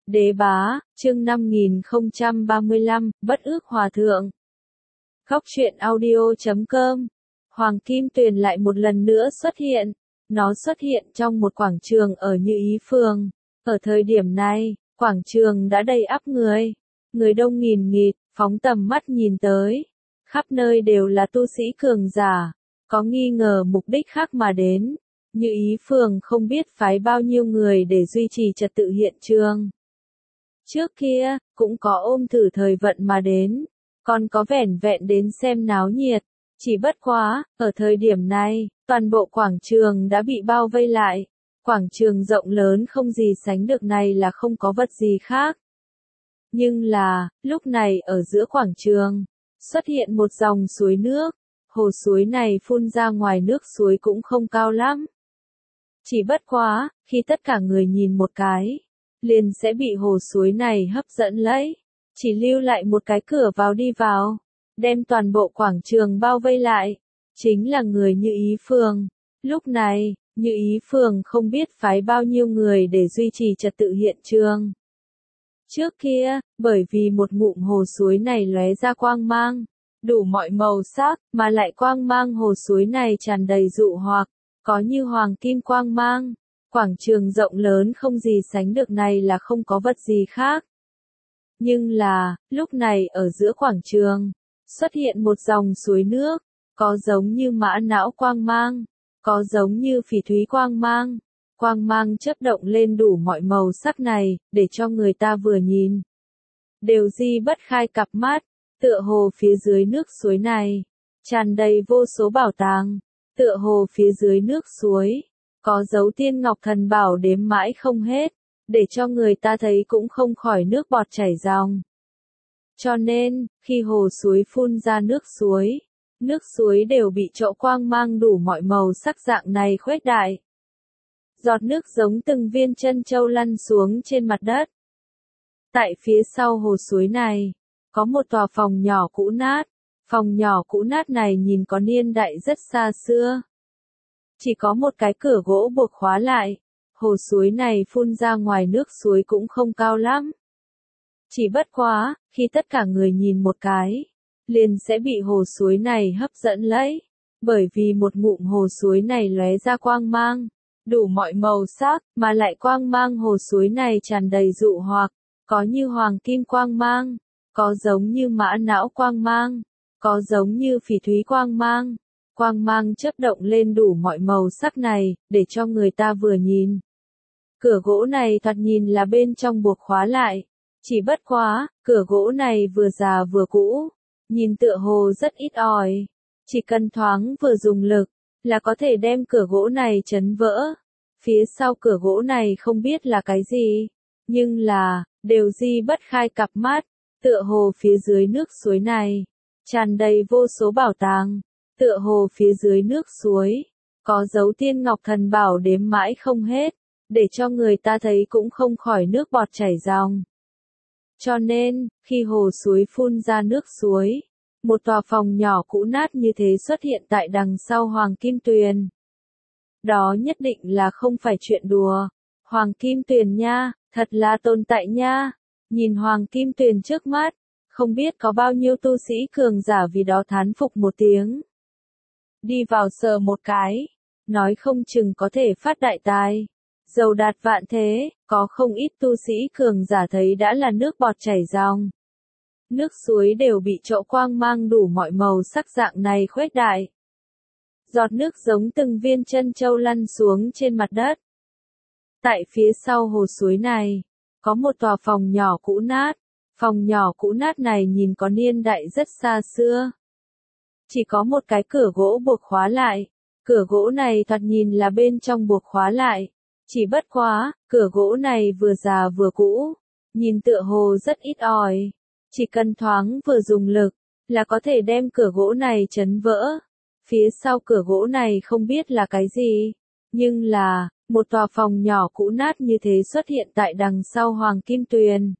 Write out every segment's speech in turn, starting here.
Đế bá, chương 5035, bất ước hòa thượng. Góc truyện audio.com. Hoàng Kim Tuyền lại một lần nữa xuất hiện. Nó xuất hiện trong một quảng trường ở Như Ý Phường. Ở thời điểm này, quảng trường đã đầy ắp người. Người đông nghìn nghịt, phóng tầm mắt nhìn tới. Khắp nơi đều là tu sĩ cường giả. Có nghi ngờ mục đích khác mà đến. Như Ý Phường không biết phái bao nhiêu người để duy trì trật tự hiện trường. Trước kia, cũng có ôm thử thời vận mà đến, còn có vẻn vẹn đến xem náo nhiệt. Chỉ bất quá, ở thời điểm này, toàn bộ quảng trường đã bị bao vây lại. Quảng trường rộng lớn không gì sánh được này là không có vật gì khác. Nhưng là, lúc này ở giữa quảng trường, xuất hiện một dòng suối nước. Hồ suối này phun ra ngoài nước suối cũng không cao lắm. Chỉ bất quá, khi tất cả người nhìn một cái, liền sẽ bị hồ suối này hấp dẫn lấy. Chỉ lưu lại một cái cửa vào đi vào, đem toàn bộ quảng trường bao vây lại. Chính là người Như Ý Phường. Lúc này, Như Ý Phường không biết phái bao nhiêu người để duy trì trật tự hiện trường. Trước kia, bởi vì một ngụm hồ suối này lóe ra quang mang, đủ mọi màu sắc, mà lại quang mang hồ suối này tràn đầy dụ hoặc, có như hoàng kim quang mang. Quảng trường rộng lớn không gì sánh được này là không có vật gì khác. Nhưng là, lúc này ở giữa quảng trường, xuất hiện một dòng suối nước, có giống như mã não quang mang, có giống như phỉ thúy quang mang. Quang mang chớp động lên đủ mọi màu sắc này, để cho người ta vừa nhìn. Đều di bất khai cặp mắt, tựa hồ phía dưới nước suối này, tràn đầy vô số bảo tàng, tựa hồ phía dưới nước suối. Có dấu tiên ngọc thần bảo đếm mãi không hết, để cho người ta thấy cũng không khỏi nước bọt chảy ròng. Cho nên, khi hồ suối phun ra nước suối đều bị chỗ quang mang đủ mọi màu sắc dạng này khuếch đại. Giọt nước giống từng viên chân châu lăn xuống trên mặt đất. Tại phía sau hồ suối này, có một tòa phòng nhỏ cũ nát. Phòng nhỏ cũ nát này nhìn có niên đại rất xa xưa. Chỉ có một cái cửa gỗ buộc khóa lại. Hồ suối này phun ra ngoài nước suối cũng không cao lắm. Chỉ bất quá, khi tất cả người nhìn một cái, liền sẽ bị hồ suối này hấp dẫn lấy. Bởi vì một ngụm hồ suối này lóe ra quang mang, đủ mọi màu sắc, mà lại quang mang hồ suối này tràn đầy dụ hoặc, có như hoàng kim quang mang, có giống như mã não quang mang, có giống như phỉ thúy quang mang. Quang mang chớp động lên đủ mọi màu sắc này, để cho người ta vừa nhìn. Cửa gỗ này thoạt nhìn là bên trong buộc khóa lại. Chỉ bất quá, cửa gỗ này vừa già vừa cũ, nhìn tựa hồ rất ít ỏi. Chỉ cần thoáng vừa dùng lực, là có thể đem cửa gỗ này chấn vỡ. Phía sau cửa gỗ này không biết là cái gì, nhưng là, đều di bất khai cặp mắt, tựa hồ phía dưới nước suối này, tràn đầy vô số bảo tàng. Tựa hồ phía dưới nước suối, có dấu tiên ngọc thần bảo đếm mãi không hết, để cho người ta thấy cũng không khỏi nước bọt chảy ròng. Cho nên, khi hồ suối phun ra nước suối, một tòa phòng nhỏ cũ nát như thế xuất hiện tại đằng sau Hoàng Kim Tuyền. Đó nhất định là không phải chuyện đùa. Hoàng Kim Tuyền nha, thật là tồn tại nha. Nhìn Hoàng Kim Tuyền trước mắt, không biết có bao nhiêu tu sĩ cường giả vì đó thán phục một tiếng. Đi vào sờ một cái, nói không chừng có thể phát đại tài. Giàu đạt vạn thế, có không ít tu sĩ cường giả thấy đã là nước bọt chảy ròng. Nước suối đều bị chỗ quang mang đủ mọi màu sắc dạng này khuếch đại. Giọt nước giống từng viên chân châu lăn xuống trên mặt đất. Tại phía sau hồ suối này, có một tòa phòng nhỏ cũ nát. Phòng nhỏ cũ nát này nhìn có niên đại rất xa xưa. Chỉ có một cái cửa gỗ buộc khóa lại. Cửa gỗ này thoạt nhìn là bên trong buộc khóa lại. Chỉ bất quá, cửa gỗ này vừa già vừa cũ, nhìn tựa hồ rất ít ỏi. Chỉ cần thoáng vừa dùng lực, là có thể đem cửa gỗ này chấn vỡ. Phía sau cửa gỗ này không biết là cái gì, nhưng là, một tòa phòng nhỏ cũ nát như thế xuất hiện tại đằng sau Hoàng Kim Tuyền.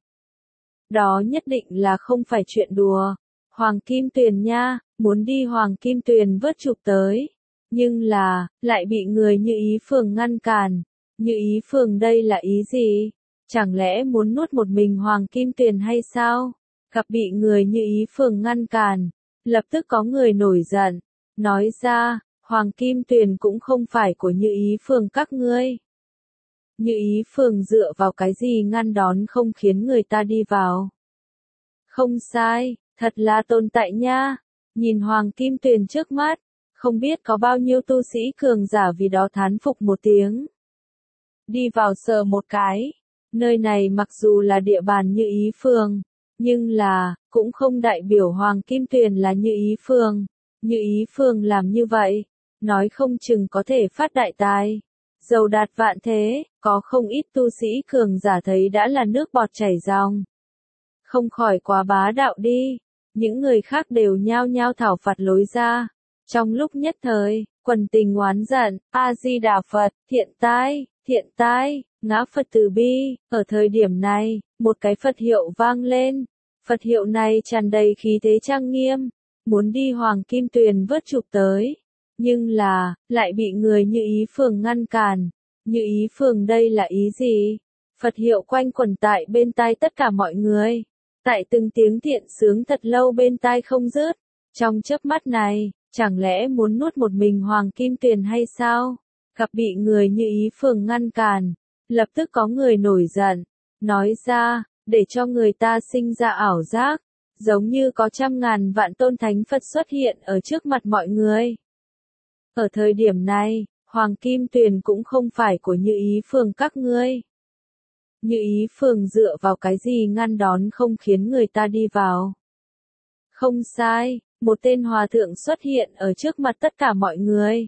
Đó nhất định là không phải chuyện đùa. Hoàng Kim Tuyền nha, muốn đi Hoàng Kim Tuyền vớt trục tới. Nhưng là, lại bị người Như Ý Phường ngăn cản. Như Ý Phường đây là ý gì? Chẳng lẽ muốn nuốt một mình Hoàng Kim Tuyền hay sao? Gặp bị người Như Ý Phường ngăn cản, lập tức có người nổi giận, nói ra, Hoàng Kim Tuyền cũng không phải của Như Ý Phường các ngươi. Như Ý Phường dựa vào cái gì ngăn đón không khiến người ta đi vào? Không sai, thật là tồn tại nha. Nhìn Hoàng Kim Tuyền trước mắt, không biết có bao nhiêu tu sĩ cường giả vì đó thán phục một tiếng. Đi vào sờ một cái, nơi này mặc dù là địa bàn Như Ý Phường, nhưng là, cũng không đại biểu Hoàng Kim Tuyền là Như Ý Phường. Như Ý Phường làm như vậy, nói không chừng có thể phát đại tài. Giàu đạt vạn thế, có không ít tu sĩ cường giả thấy đã là nước bọt chảy ròng. Không khỏi quá bá đạo đi, những người khác đều nhao nhao thảo phạt lối ra. Trong lúc nhất thời, quần tình oán giận, A-di-đà Phật, thiện tai, ngã Phật từ bi. Ở thời điểm này, một cái Phật hiệu vang lên. Phật hiệu này tràn đầy khí thế trang nghiêm, muốn đi Hoàng Kim Tuyền vớt trục tới. Nhưng là, lại bị người Như Ý Phường ngăn cản. Như Ý Phường đây là ý gì? Phật hiệu quanh quẩn tại bên tai tất cả mọi người. Tại từng tiếng thiện sướng thật lâu bên tai không dứt. Trong chớp mắt này, chẳng lẽ muốn nuốt một mình Hoàng Kim Tuyền hay sao? Gặp bị người Như Ý Phường ngăn cản, lập tức có người nổi giận, nói ra, để cho người ta sinh ra ảo giác, giống như có trăm ngàn vạn tôn thánh Phật xuất hiện ở trước mặt mọi người. Ở thời điểm này, Hoàng Kim Tuyền cũng không phải của Như Ý Phường các ngươi. Như Ý Phường dựa vào cái gì ngăn đón không khiến người ta đi vào? Không sai, một tên hòa thượng xuất hiện ở trước mặt tất cả mọi người.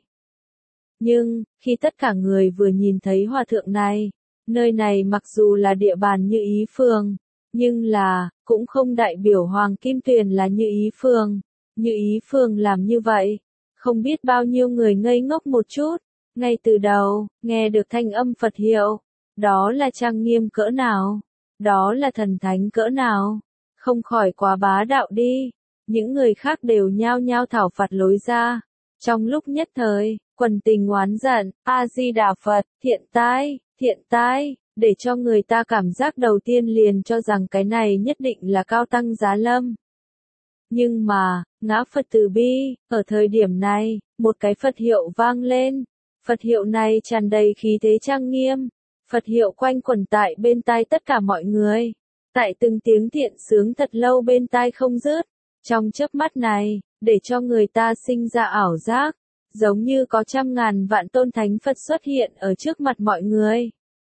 Nhưng, khi tất cả người vừa nhìn thấy hòa thượng này, nơi này mặc dù là địa bàn Như Ý Phường, nhưng là, cũng không đại biểu Hoàng Kim Tuyền là Như Ý Phường. Như Ý Phường làm như vậy, không biết bao nhiêu người ngây ngốc một chút, ngay từ đầu, nghe được thanh âm Phật hiệu, đó là trang nghiêm cỡ nào, đó là thần thánh cỡ nào, không khỏi quá bá đạo đi, những người khác đều nhao nhao thảo phạt lối ra. Trong lúc nhất thời, quần tình oán giận, A-di-đà Phật, thiện tai, để cho người ta cảm giác đầu tiên liền cho rằng cái này nhất định là Cao Tăng Giá Lâm. Nhưng mà, ngã Phật từ bi, ở thời điểm này, một cái Phật hiệu vang lên. Phật hiệu này tràn đầy khí thế trang nghiêm. Phật hiệu quanh quẩn tại bên tai tất cả mọi người. Tại từng tiếng thiện sướng thật lâu bên tai không dứt. Trong chớp mắt này, để cho người ta sinh ra ảo giác, giống như có trăm ngàn vạn tôn thánh Phật xuất hiện ở trước mặt mọi người.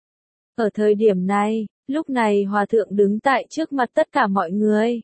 Ở thời điểm này, lúc này Hòa Thượng đứng tại trước mặt tất cả mọi người.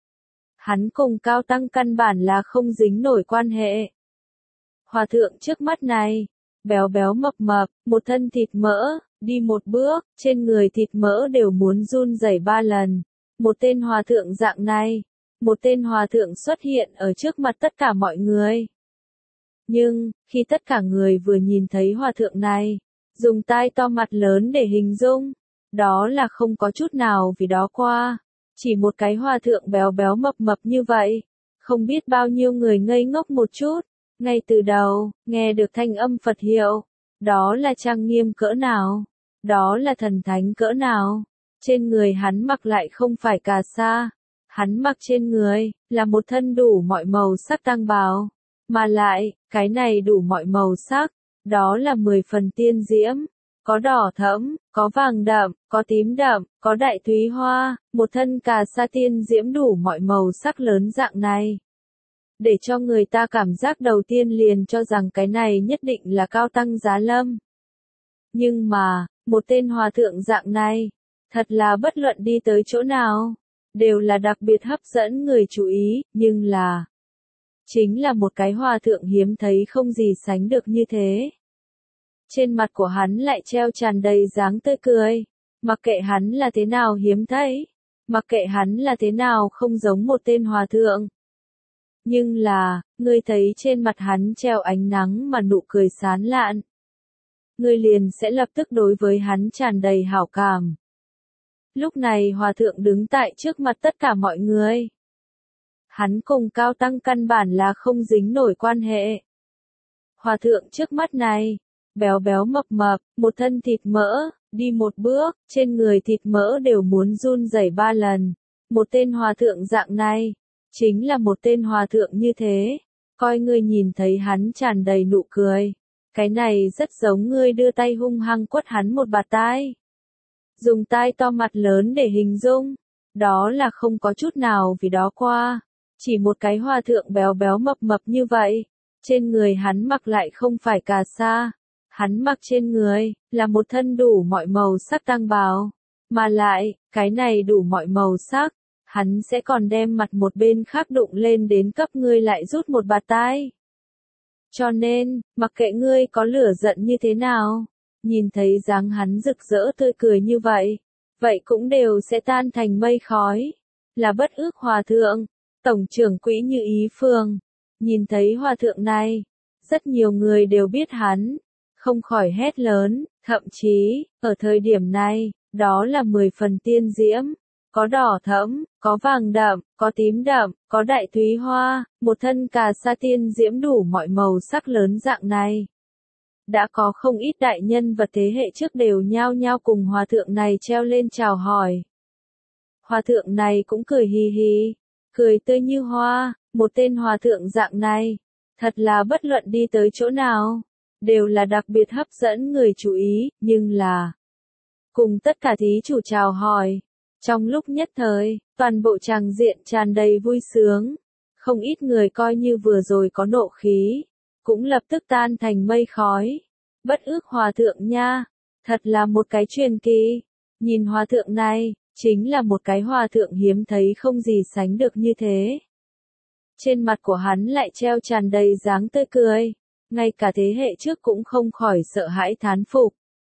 Hắn cùng Cao Tăng căn bản là không dính nổi quan hệ. Hòa Thượng trước mắt này, béo béo mập mập, một thân thịt mỡ, đi một bước, trên người thịt mỡ đều muốn run rẩy 3 lần. Một tên Hòa Thượng dạng này, một tên Hòa Thượng xuất hiện ở trước mặt tất cả mọi người. Nhưng, khi tất cả người vừa nhìn thấy Hòa Thượng này, dùng tai to mặt lớn để hình dung, đó là không có chút nào vì đó qua. Chỉ một cái Hòa Thượng béo béo mập mập như vậy, không biết bao nhiêu người ngây ngốc một chút, ngay từ đầu, nghe được thanh âm Phật hiệu, đó là trang nghiêm cỡ nào, đó là thần thánh cỡ nào, trên người hắn mặc lại không phải cà sa, hắn mặc trên người, là một thân đủ mọi màu sắc tăng bào, mà lại, cái này đủ mọi màu sắc, đó là 10 phần tiên diễm. Có đỏ thẫm, có vàng đậm, có tím đậm, có đại thúy hoa, một thân cà sa tiên diễm đủ mọi màu sắc lớn dạng này. Để cho người ta cảm giác đầu tiên liền cho rằng cái này nhất định là Cao Tăng Giá Lâm. Nhưng mà, một tên Hòa Thượng dạng này, thật là bất luận đi tới chỗ nào, đều là đặc biệt hấp dẫn người chú ý, nhưng là, chính là một cái Hòa Thượng hiếm thấy không gì sánh được như thế. Trên mặt của hắn lại treo tràn đầy dáng tươi cười, mặc kệ hắn là thế nào hiếm thấy, mặc kệ hắn là thế nào không giống một tên Hòa Thượng. Nhưng là, ngươi thấy trên mặt hắn treo ánh nắng mà nụ cười sán lạn. Ngươi liền sẽ lập tức đối với hắn tràn đầy hảo cảm. Lúc này Hòa Thượng đứng tại trước mặt tất cả mọi người. Hắn cùng Cao Tăng căn bản là không dính nổi quan hệ. Hòa Thượng trước mắt này, béo béo mập mập, một thân thịt mỡ, Đi một bước, trên người thịt mỡ đều muốn run rẩy 3 lần. Một tên hòa thượng dạng này, chính là một tên hòa thượng như thế. Coi ngươi nhìn thấy hắn tràn đầy nụ cười. Cái này rất giống ngươi đưa tay hung hăng quất hắn một bạt tai. Dùng tai to mặt lớn để hình dung. Đó là không có chút nào vì đó qua. Chỉ một cái hòa thượng béo béo mập mập như vậy. Trên người hắn mặc lại không phải cà sa. Hắn mặc trên người, là một thân đủ mọi màu sắc tang bào. Mà lại, cái này đủ mọi màu sắc. Hắn sẽ còn đem mặt một bên khác đụng lên đến cấp ngươi lại rút một bạt tai. Cho nên, mặc kệ ngươi có lửa giận như thế nào, nhìn thấy dáng hắn rực rỡ tươi cười như vậy, vậy cũng đều sẽ tan thành mây khói. Là Bất Ước Hòa Thượng, tổng trưởng quỹ Như Ý Phường. Nhìn thấy hòa thượng này, rất nhiều người đều biết hắn, không khỏi hét lớn, thậm chí, ở thời điểm này, đó là 10 phần tiên diễm. Có đỏ thẫm, có vàng đậm, có tím đậm, có đại thúy hoa, một thân cà sa tiên diễm đủ mọi màu sắc lớn dạng này. Đã có không ít đại nhân vật thế hệ trước đều nhao nhao cùng hòa thượng này treo lên chào hỏi. Hòa thượng này cũng cười hì hì, cười tươi như hoa, một tên hòa thượng dạng này, thật là bất luận đi tới chỗ nào, đều là đặc biệt hấp dẫn người chú ý, nhưng là cùng tất cả thí chủ chào hỏi. Trong lúc nhất thời, toàn bộ tràng diện tràn đầy vui sướng. Không ít người coi như vừa rồi có nộ khí, cũng lập tức tan thành mây khói. Bất Ước Hòa Thượng nha, thật là một cái truyền kỳ. Nhìn hòa thượng này, chính là một cái hòa thượng hiếm thấy không gì sánh được như thế. Trên mặt của hắn lại treo tràn đầy dáng tươi cười, ngay cả thế hệ trước cũng không khỏi sợ hãi thán phục.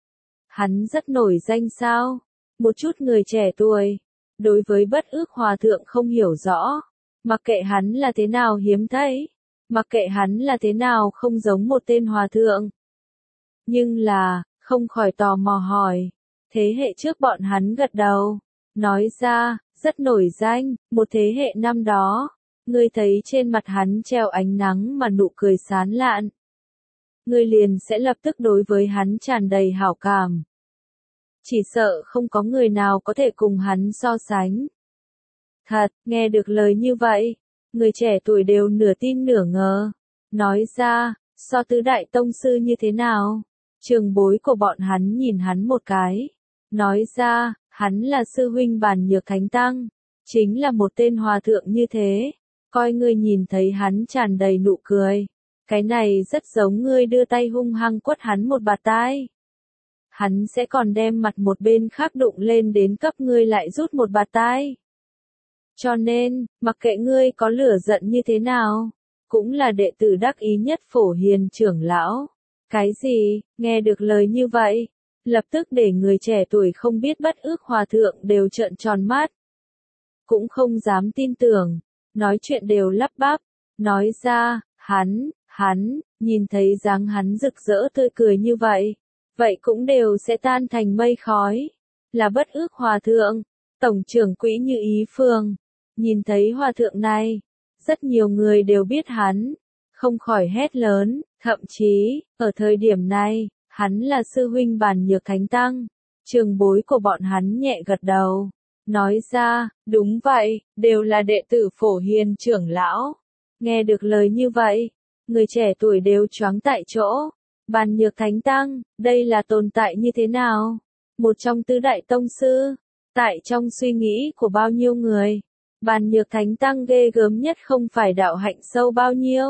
Hắn rất nổi danh sao? Một chút người trẻ tuổi, đối với Bất Ước Hòa Thượng không hiểu rõ, mặc kệ hắn là thế nào hiếm thấy, mặc kệ hắn là thế nào không giống một tên hòa thượng. Nhưng là, không khỏi tò mò hỏi, thế hệ trước bọn hắn gật đầu, nói ra, rất nổi danh, một thế hệ năm đó, ngươi thấy trên mặt hắn treo ánh nắng mà nụ cười sán lạn. Ngươi liền sẽ lập tức đối với hắn tràn đầy hảo cảm. Chỉ sợ không có người nào có thể cùng hắn so sánh. Thật, nghe được lời như vậy, người trẻ tuổi đều nửa tin nửa ngờ. Nói ra, so tứ đại tông sư như thế nào? Trường bối của bọn hắn nhìn hắn một cái. Nói ra, hắn là sư huynh Bàn Nhược Thánh Tăng. Chính là một tên hòa thượng như thế. Coi ngươi nhìn thấy hắn tràn đầy nụ cười. Cái này rất giống ngươi đưa tay hung hăng quất hắn một bạt tai. Hắn sẽ còn đem mặt một bên khác đụng lên đến cấp ngươi lại rút một bạt tai. Cho nên, mặc kệ ngươi có lửa giận như thế nào, cũng là đệ tử đắc ý nhất Phổ Hiền trưởng lão. Cái gì, nghe được lời như vậy, lập tức để người trẻ tuổi không biết Bất Ước Hòa Thượng đều trợn tròn mắt. Cũng không dám tin tưởng, nói chuyện đều lắp bắp, nói ra, hắn, nhìn thấy dáng hắn rực rỡ tươi cười như vậy. Vậy cũng đều sẽ tan thành mây khói. Là Bất Ước Hòa Thượng, tổng trưởng quỹ Như Ý Phường. Nhìn thấy hòa thượng này, rất nhiều người đều biết hắn, không khỏi hét lớn, thậm chí, ở thời điểm này, hắn là sư huynh Bàn Nhược Thánh Tăng. Trường bối của bọn hắn nhẹ gật đầu, nói ra, đúng vậy, đều là đệ tử Phổ Hiền trưởng lão. Nghe được lời như vậy, người trẻ tuổi đều choáng tại chỗ. Bàn Nhược Thánh Tăng, đây là tồn tại như thế nào? Một trong tứ đại tông sư. Tại trong suy nghĩ của bao nhiêu người, Bàn Nhược Thánh Tăng ghê gớm nhất không phải đạo hạnh sâu bao nhiêu,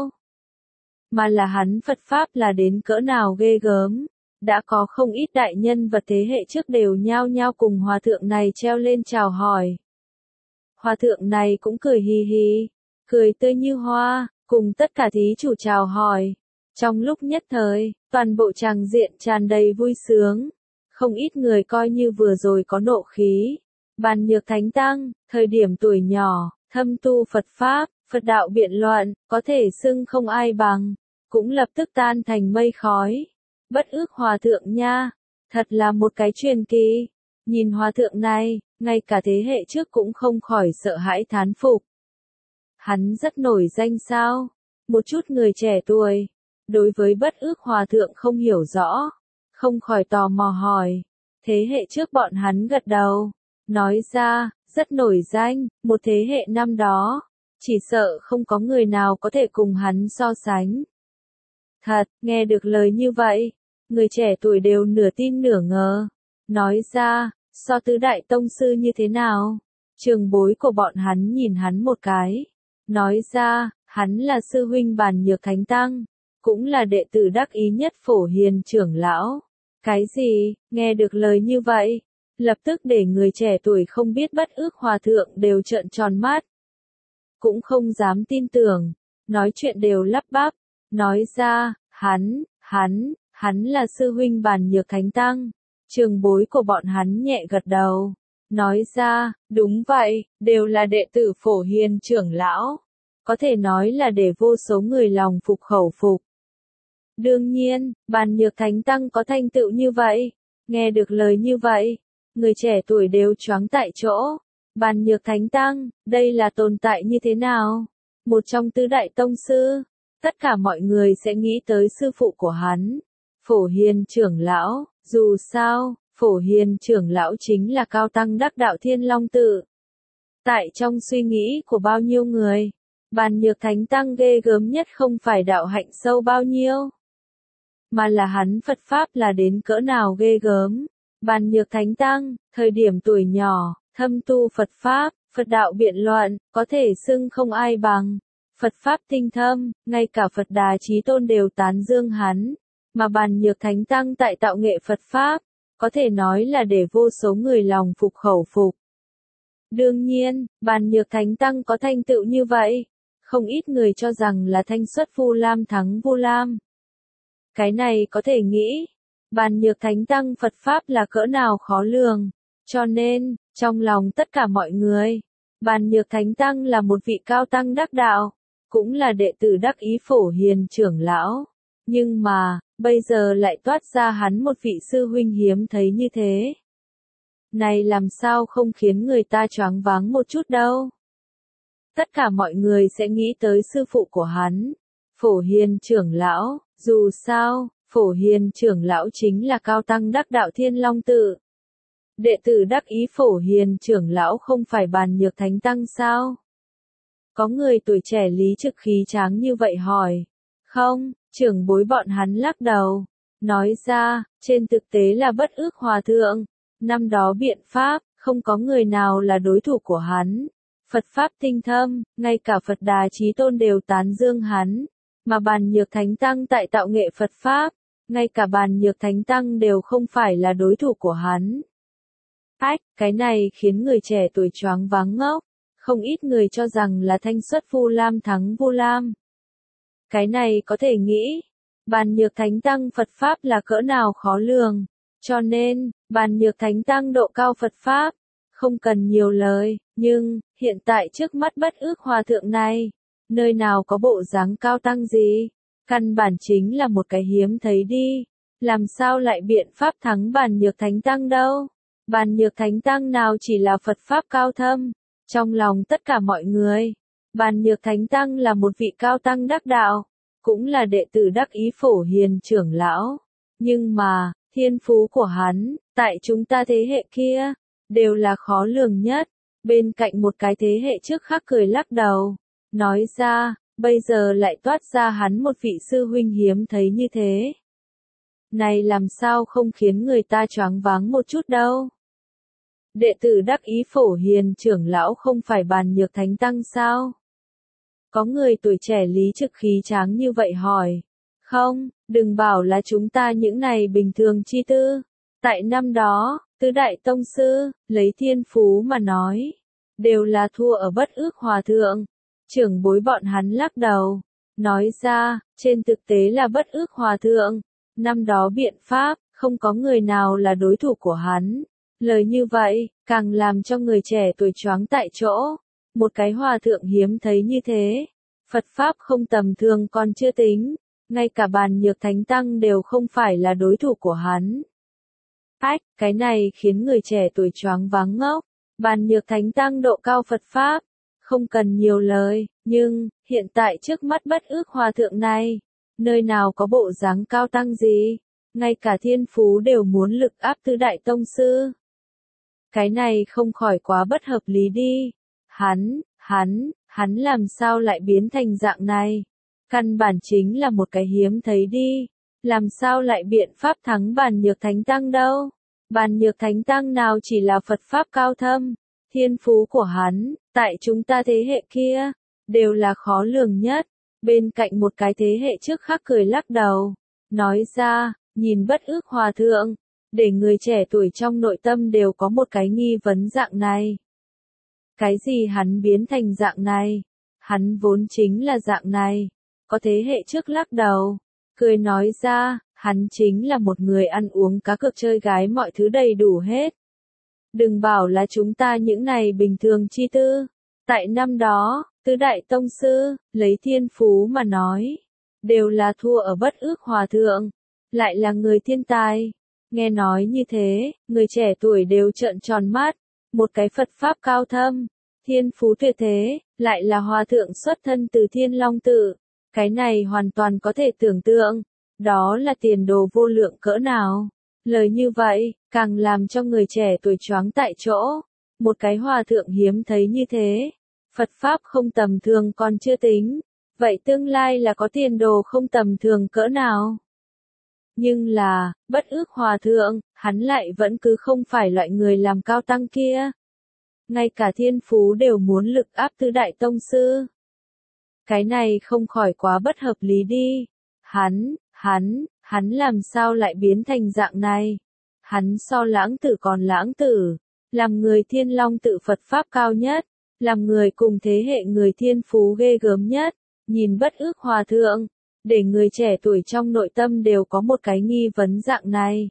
mà là hắn Phật Pháp là đến cỡ nào ghê gớm. Đã có không ít đại nhân vật thế hệ trước đều nhao nhao cùng hòa thượng này treo lên chào hỏi. Hòa thượng này cũng cười hì hì, cười tươi như hoa, cùng tất cả thí chủ chào hỏi. Trong lúc nhất thời, toàn bộ tràng diện tràn đầy vui sướng. Không ít người coi như vừa rồi có nộ khí. Bàn Nhược Thánh Tăng, thời điểm tuổi nhỏ, thâm tu Phật Pháp, Phật đạo biện luận, có thể xưng không ai bằng, cũng lập tức tan thành mây khói. Bất Ước Hòa Thượng nha, thật là một cái truyền kỳ. Nhìn hòa thượng này, ngay cả thế hệ trước cũng không khỏi sợ hãi thán phục. Hắn rất nổi danh sao? Một chút người trẻ tuổi, đối với Bất Ước Hòa Thượng không hiểu rõ, không khỏi tò mò hỏi, Thế hệ trước bọn hắn gật đầu, nói ra, rất nổi danh, một thế hệ năm đó, chỉ sợ không có người nào có thể cùng hắn so sánh. Thật, nghe được lời như vậy, người trẻ tuổi đều nửa tin nửa ngờ, nói ra, so tứ đại tông sư như thế nào? Trường bối của bọn hắn nhìn hắn một cái, nói ra, hắn là sư huynh Bàn Nhược Thánh Tăng, cũng là đệ tử đắc ý nhất Phổ Hiền trưởng lão. Cái gì, nghe được lời như vậy, lập tức để người trẻ tuổi không biết bất ước hòa thượng đều trợn tròn mắt. Cũng không dám tin tưởng, nói chuyện đều lắp bắp, nói ra, hắn là sư huynh Bàn Nhược Thánh Tăng. Trường bối của bọn hắn nhẹ gật đầu, nói ra, đúng vậy, đều là đệ tử Phổ Hiền trưởng lão. Có thể nói là để vô số người lòng phục khẩu phục. Đương nhiên, Bàn Nhược Thánh Tăng có thành tựu như vậy. Nghe được lời như vậy, người trẻ tuổi đều choáng tại chỗ. Bàn Nhược Thánh Tăng, đây là tồn tại như thế nào? Một trong tứ đại tông sư, tất cả mọi người sẽ nghĩ tới sư phụ của hắn, Phổ Hiền trưởng lão. Dù sao, Phổ Hiền trưởng lão chính là cao tăng đắc đạo Thiên Long Tự. Tại trong suy nghĩ của bao nhiêu người, Bàn Nhược Thánh Tăng ghê gớm nhất không phải đạo hạnh sâu bao nhiêu, mà là hắn Phật Pháp là đến cỡ nào ghê gớm. Bàn Nhược Thánh Tăng, thời điểm tuổi nhỏ, thâm tu Phật Pháp, Phật đạo biện luận, có thể xưng không ai bằng. Phật Pháp tinh thâm, ngay cả Phật Đà Chí Tôn đều tán dương hắn. Mà Bàn Nhược Thánh Tăng tại tạo nghệ Phật Pháp, có thể nói là để vô số người lòng phục khẩu phục. Đương nhiên, Bàn Nhược Thánh Tăng có thành tựu như vậy, không ít người cho rằng là thanh xuất Vu Lam thắng Vu Lam. Cái này có thể nghĩ, Bàn Nhược Thánh Tăng Phật Pháp là cỡ nào khó lường, cho nên, trong lòng tất cả mọi người, Bàn Nhược Thánh Tăng là một vị cao tăng đắc đạo, cũng là đệ tử đắc ý Phổ Hiền trưởng lão. Nhưng mà, bây giờ lại toát ra hắn một vị sư huynh hiếm thấy như thế. Này làm sao không khiến người ta choáng váng một chút đâu. Tất cả mọi người sẽ nghĩ tới sư phụ của hắn, Phổ Hiền trưởng lão. Dù sao, Phổ Hiền trưởng lão chính là cao tăng đắc đạo Thiên Long Tự. Đệ tử đắc ý Phổ Hiền trưởng lão không phải Bàn Nhược Thánh Tăng sao? Có người tuổi trẻ lý trực khí tráng như vậy hỏi. Không, trưởng bối bọn hắn lắc đầu. Nói ra, trên thực tế là bất ước hòa thượng. Năm đó biện pháp, không có người nào là đối thủ của hắn. Phật Pháp tinh thâm, ngay cả Phật Đà Chí Tôn đều tán dương hắn. Mà Bàn Nhược Thánh Tăng tại tạo nghệ Phật Pháp, ngay cả Bàn Nhược Thánh Tăng đều không phải là đối thủ của hắn. Ách, cái này khiến người trẻ tuổi choáng váng ngốc, không ít người cho rằng là thanh xuất Vu Lam thắng Vu Lam. Cái này có thể nghĩ, Bàn Nhược Thánh Tăng Phật Pháp là cỡ nào khó lường, cho nên, Bàn Nhược Thánh Tăng độ cao Phật Pháp, không cần nhiều lời, nhưng, hiện tại trước mắt bất ước hòa thượng này, nơi nào có bộ dáng cao tăng gì, căn bản chính là một cái hiếm thấy đi, làm sao lại biện pháp thắng Bàn Nhược Thánh Tăng đâu. Bàn Nhược Thánh Tăng nào chỉ là Phật Pháp cao thâm, trong lòng tất cả mọi người, Bàn Nhược Thánh Tăng là một vị cao tăng đắc đạo, cũng là đệ tử đắc ý Phổ Hiền trưởng lão, nhưng mà, thiên phú của hắn, tại chúng ta thế hệ kia, đều là khó lường nhất. Bên cạnh một cái thế hệ trước khác cười lắc đầu, nói ra, bây giờ lại toát ra hắn một vị sư huynh hiếm thấy như thế. Này làm sao không khiến người ta choáng váng một chút đâu. Đệ tử đắc ý Phổ Hiền trưởng lão không phải Bàn Nhược Thánh Tăng sao? Có người tuổi trẻ lý trực khí tráng như vậy hỏi. Không, đừng bảo là chúng ta những này bình thường chi tư. Tại năm đó, tứ đại tông sư, lấy thiên phú mà nói, đều là thua ở bất ước hòa thượng. Trưởng bối bọn hắn lắc đầu, nói ra, trên thực tế là bất ước hòa thượng. Năm đó biện pháp, không có người nào là đối thủ của hắn. Lời như vậy, càng làm cho người trẻ tuổi choáng tại chỗ. Một cái hòa thượng hiếm thấy như thế. Phật Pháp không tầm thường còn chưa tính. Ngay cả Bàn Nhược Thánh Tăng đều không phải là đối thủ của hắn. Ách, cái này khiến người trẻ tuổi choáng váng ngốc. Bàn Nhược Thánh Tăng độ cao Phật Pháp. Không cần nhiều lời, nhưng, hiện tại trước mắt bất ước hòa thượng này. Nơi nào có bộ dáng cao tăng gì. ngay cả thiên phú đều muốn lực áp tứ đại tông sư. Cái này không khỏi quá bất hợp lý đi. Hắn làm sao lại biến thành dạng này? Căn bản chính là một cái hiếm thấy đi. Làm sao lại biện pháp thắng Bàn Nhược Thánh Tăng đâu? Bàn Nhược Thánh Tăng nào chỉ là Phật Pháp cao thâm. Thiên phú của hắn, tại chúng ta thế hệ kia, đều là khó lường nhất. Bên cạnh một cái thế hệ trước khác cười lắc đầu. Nói ra, nhìn Bất Ước Hòa Thượng, để người trẻ tuổi trong nội tâm đều có một cái nghi vấn dạng này. Cái gì hắn biến thành dạng này? Hắn vốn chính là dạng này. Có thế hệ trước lắc đầu, cười nói ra, hắn chính là một người ăn uống cá cược chơi gái mọi thứ đầy đủ hết. Đừng bảo là chúng ta những này bình thường chi tư. Tại năm đó, tứ đại tông sư, lấy thiên phú mà nói, đều là thua ở Bất Ước Hòa Thượng, lại là người thiên tài. Nghe nói như thế, người trẻ tuổi đều trợn tròn mắt, một cái Phật Pháp cao thâm, thiên phú tuyệt thế, lại là Hòa Thượng xuất thân từ Thiên Long Tự. Cái này hoàn toàn có thể tưởng tượng, đó là tiền đồ vô lượng cỡ nào. Lời như vậy, càng làm cho người trẻ tuổi choáng tại chỗ. Một cái Hòa Thượng hiếm thấy như thế, Phật Pháp không tầm thường còn chưa tính, vậy tương lai là có tiền đồ không tầm thường cỡ nào. Nhưng là, Bất Ước Hòa Thượng, hắn lại vẫn cứ không phải loại người làm cao tăng kia. Ngay cả thiên phú đều muốn lực áp tứ đại tông sư. Cái này không khỏi quá bất hợp lý đi. Hắn làm sao lại biến thành dạng này? Hắn so Lãng Tử còn Lãng Tử, làm người Thiên Long Tự Phật Pháp cao nhất, làm người cùng thế hệ người thiên phú ghê gớm nhất, nhìn Bất Ước Hòa Thượng, để người trẻ tuổi trong nội tâm đều có một cái nghi vấn dạng này.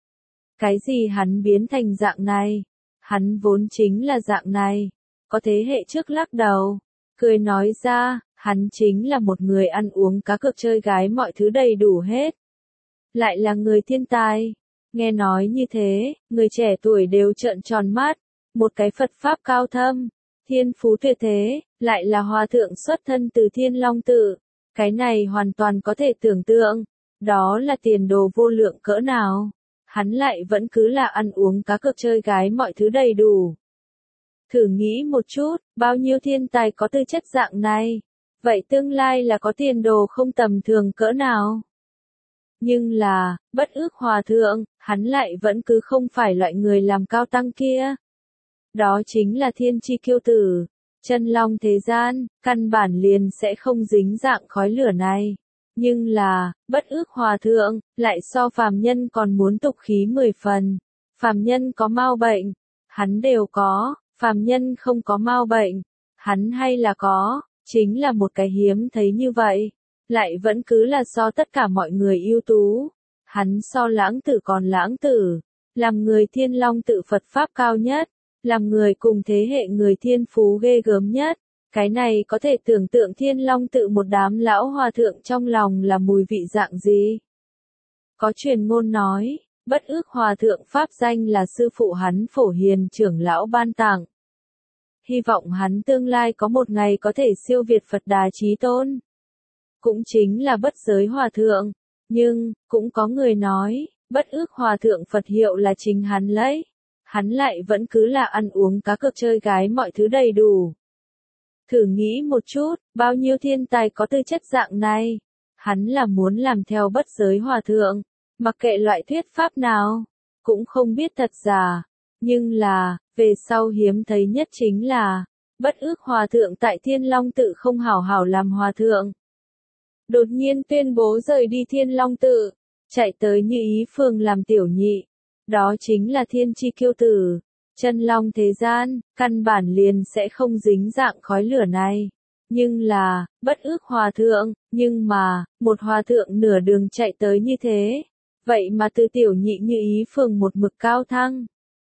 Cái gì hắn biến thành dạng này? Hắn vốn chính là dạng này. Có thế hệ trước lắc đầu, cười nói ra, hắn chính là một người ăn uống cá cược chơi gái mọi thứ đầy đủ hết. Lại là người thiên tài. Nghe nói như thế, người trẻ tuổi đều trợn tròn mắt, một cái Phật Pháp cao thâm, thiên phú tuyệt thế, lại là Hòa Thượng xuất thân từ Thiên Long Tự. Cái này hoàn toàn có thể tưởng tượng, đó là tiền đồ vô lượng cỡ nào. Hắn lại vẫn cứ là ăn uống cá cược chơi gái mọi thứ đầy đủ. Thử nghĩ một chút, bao nhiêu thiên tài có tư chất dạng này, vậy tương lai là có tiền đồ không tầm thường cỡ nào. Nhưng là, Bất Ước Hòa Thượng, hắn lại vẫn cứ không phải loại người làm cao tăng kia. Đó chính là thiên chi kiêu tử, chân long thế gian, căn bản liền sẽ không dính dạng khói lửa này. Nhưng là, Bất Ước Hòa Thượng, lại so phàm nhân còn muốn tục khí 10 phần. Phàm nhân có mau bệnh, hắn đều có, phàm nhân không có mau bệnh, hắn hay là có, chính là một cái hiếm thấy như vậy. Lại vẫn cứ là so tất cả mọi người ưu tú. Hắn so Lãng Tử còn Lãng Tử, làm người Thiên Long Tự Phật Pháp cao nhất, làm người cùng thế hệ người thiên phú ghê gớm nhất. Cái này có thể tưởng tượng Thiên Long Tự một đám lão hòa thượng trong lòng là mùi vị dạng gì. Có truyền ngôn nói, Bất Ước Hòa Thượng pháp danh là sư phụ hắn Phổ Hiền trưởng lão ban tặng. Hy vọng hắn tương lai có một ngày có thể siêu việt Phật Đà Chí Tôn. Cũng chính là Bất Giới Hòa Thượng. Nhưng, cũng có người nói, Bất Ước Hòa Thượng Phật hiệu là chính hắn lấy. Hắn lại vẫn cứ là ăn uống cá cược chơi gái mọi thứ đầy đủ. Thử nghĩ một chút, bao nhiêu thiên tài có tư chất dạng này. Hắn là muốn làm theo Bất Giới Hòa Thượng, mặc kệ loại thuyết pháp nào, cũng không biết thật giả. Nhưng là, về sau hiếm thấy nhất chính là, Bất Ước Hòa Thượng tại Thiên Long Tự không hảo hảo làm hòa thượng. Đột nhiên tuyên bố rời đi Thiên Long Tự, chạy tới Như Ý Phường làm tiểu nhị. Đó chính là thiên chi kiêu tử, chân long thế gian, căn bản liền sẽ không dính dạng khói lửa này. Nhưng là, Bất Ước Hòa Thượng, nhưng mà, một hòa thượng nửa đường chạy tới như thế. Vậy mà từ tiểu nhị Như Ý Phường một mực cao thăng,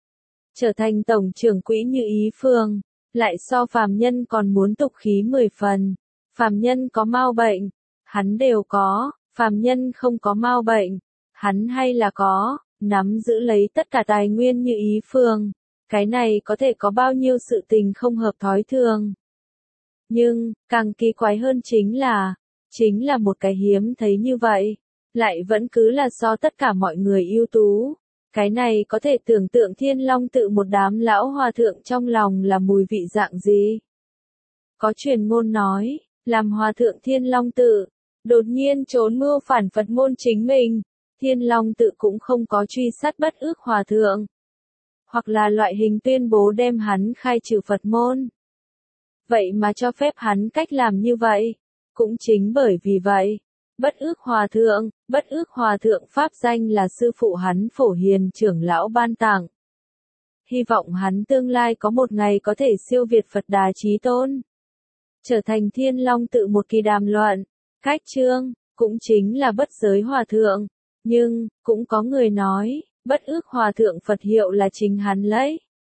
trở thành tổng trưởng quỹ Như Ý Phường, lại so phàm nhân còn muốn tục khí 10 phần. Phàm nhân có mau bệnh, hắn đều có, phàm nhân không có mau bệnh, hắn hay là có, nắm giữ lấy tất cả tài nguyên Như Ý Phường. Cái này có thể có bao nhiêu sự tình không hợp thói thường. Nhưng, càng kỳ quái hơn chính là một cái hiếm thấy như vậy, lại vẫn cứ là so tất cả mọi người ưu tú. Cái này có thể tưởng tượng Thiên Long Tự một đám lão hòa thượng trong lòng là mùi vị dạng gì. Có truyền ngôn nói, làm hòa thượng Thiên Long Tự, đột nhiên trốn mưu phản Phật môn chính mình, Thiên Long Tự cũng không có truy sát Bất Ước hòa thượng, hoặc là loại hình tuyên bố đem hắn khai trừ Phật môn. Vậy mà cho phép hắn cách làm như vậy. Cũng chính bởi vì vậy, Bất Ước hòa thượng pháp danh là sư phụ hắn Phổ Hiền trưởng lão ban tặng. Hy vọng hắn tương lai có một ngày có thể siêu việt Phật Đà Chí Tôn, trở thành Thiên Long Tự một kỳ đàm luận, cách chương, cũng chính là bất giới hòa thượng. Nhưng, cũng có người nói, Bất Ước hòa thượng Phật hiệu là chính hắn lấy.